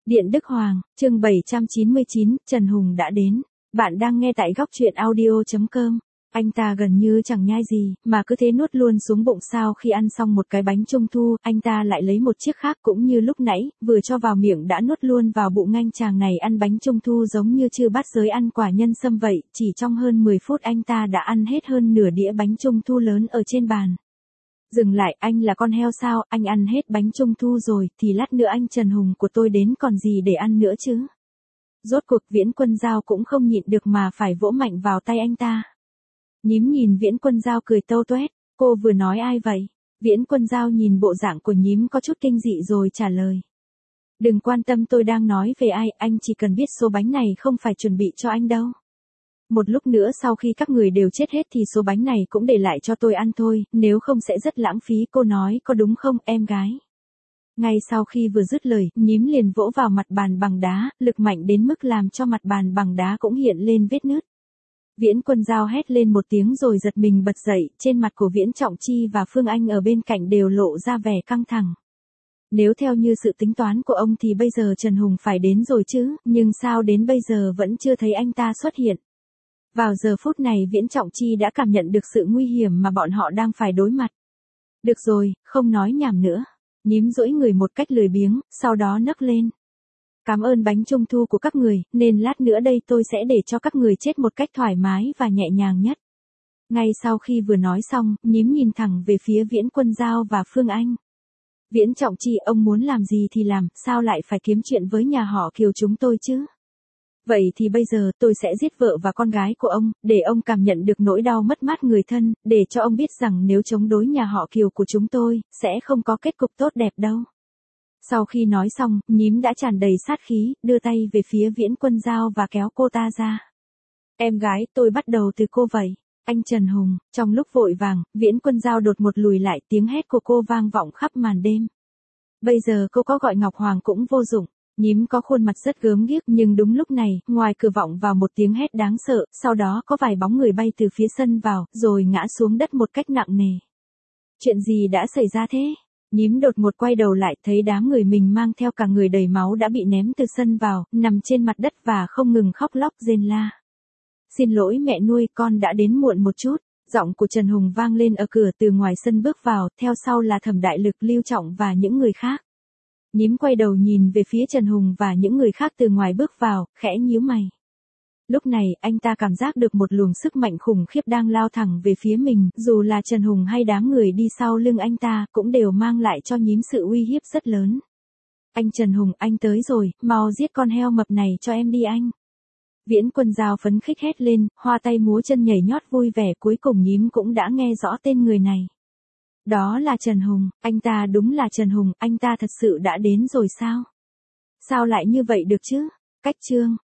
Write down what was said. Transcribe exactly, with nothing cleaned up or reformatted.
Điện Đức Hoàng, chương bảy trăm chín mươi chín, Trần Hùng đã đến. Bạn đang nghe tại góc truyện audio chấm com. Anh ta gần như chẳng nhai gì, mà cứ thế nuốt luôn xuống bụng. Sau khi ăn xong một cái bánh trung thu, anh ta lại lấy một chiếc khác cũng như lúc nãy, vừa cho vào miệng đã nuốt luôn vào bụng ngay. Chàng này ăn bánh trung thu giống như chưa bát giới ăn quả nhân sâm vậy, chỉ trong hơn mười phút anh ta đã ăn hết hơn nửa đĩa bánh trung thu lớn ở trên bàn. Dừng lại, anh là con heo sao, anh ăn hết bánh trung thu rồi, thì lát nữa anh Trần Hùng của tôi đến còn gì để ăn nữa chứ. Rốt cuộc Viễn Quân Giao cũng không nhịn được mà phải vỗ mạnh vào tay anh ta. Nhím nhìn Viễn Quân Giao cười tâu tuét, cô vừa nói ai vậy? Viễn Quân Giao nhìn bộ dạng của nhím có chút kinh dị rồi trả lời. Đừng quan tâm, tôi đang nói về ai, anh chỉ cần biết số bánh này không phải chuẩn bị cho anh đâu. Một lúc nữa sau khi các người đều chết hết thì số bánh này cũng để lại cho tôi ăn thôi, nếu không sẽ rất lãng phí, cô nói có đúng không em gái? Ngay sau khi vừa dứt lời, nhím liền vỗ vào mặt bàn bằng đá, lực mạnh đến mức làm cho mặt bàn bằng đá cũng hiện lên vết nứt. Viễn Quân Giao hét lên một tiếng rồi giật mình bật dậy, trên mặt của Viễn Trọng Chi và Phương Anh ở bên cạnh đều lộ ra vẻ căng thẳng. Nếu theo như sự tính toán của ông thì bây giờ Trần Hùng phải đến rồi chứ, nhưng sao đến bây giờ vẫn chưa thấy anh ta xuất hiện. Vào giờ phút này Viễn Trọng Chi đã cảm nhận được sự nguy hiểm mà bọn họ đang phải đối mặt. Được rồi, không nói nhảm nữa. Nhím duỗi người một cách lười biếng, sau đó nấc lên. Cảm ơn bánh trung thu của các người, nên lát nữa đây tôi sẽ để cho các người chết một cách thoải mái và nhẹ nhàng nhất. Ngay sau khi vừa nói xong, nhím nhìn thẳng về phía Viễn Quân Giao và Phương Anh. Viễn Trọng Chi, ông muốn làm gì thì làm, sao lại phải kiếm chuyện với nhà họ Kiều chúng tôi chứ? Vậy thì bây giờ tôi sẽ giết vợ và con gái của ông, để ông cảm nhận được nỗi đau mất mát người thân, để cho ông biết rằng nếu chống đối nhà họ Kiều của chúng tôi, sẽ không có kết cục tốt đẹp đâu. Sau khi nói xong, nhím đã tràn đầy sát khí, đưa tay về phía Viễn Quân Giao và kéo cô ta ra. Em gái, tôi bắt đầu từ cô vậy. Anh Trần Hùng, trong lúc vội vàng, Viễn Quân Giao đột một lùi lại, tiếng hét của cô vang vọng khắp màn đêm. Bây giờ cô có gọi Ngọc Hoàng cũng vô dụng. Nhím có khuôn mặt rất gớm ghiếc, nhưng đúng lúc này, ngoài cửa vọng vào một tiếng hét đáng sợ, sau đó có vài bóng người bay từ phía sân vào, rồi ngã xuống đất một cách nặng nề. Chuyện gì đã xảy ra thế? Nhím đột ngột quay đầu lại, thấy đám người mình mang theo cả người đầy máu đã bị ném từ sân vào, nằm trên mặt đất và không ngừng khóc lóc rên la. Xin lỗi mẹ nuôi, con đã đến muộn một chút. Giọng của Trần Hùng vang lên ở cửa từ ngoài sân bước vào, theo sau là Thẩm Đại Lực, Lưu Trọng và những người khác. Nhím quay đầu nhìn về phía Trần Hùng và những người khác từ ngoài bước vào, khẽ nhíu mày. Lúc này, anh ta cảm giác được một luồng sức mạnh khủng khiếp đang lao thẳng về phía mình, dù là Trần Hùng hay đám người đi sau lưng anh ta, cũng đều mang lại cho nhím sự uy hiếp rất lớn. Anh Trần Hùng, anh tới rồi, mau giết con heo mập này cho em đi anh. Viễn Quân Giao phấn khích hét lên, hoa tay múa chân nhảy nhót vui vẻ, cuối cùng nhím cũng đã nghe rõ tên người này. Đó là Trần Hùng, anh ta đúng là Trần Hùng, anh ta thật sự đã đến rồi sao? Sao lại như vậy được chứ? Cách chương.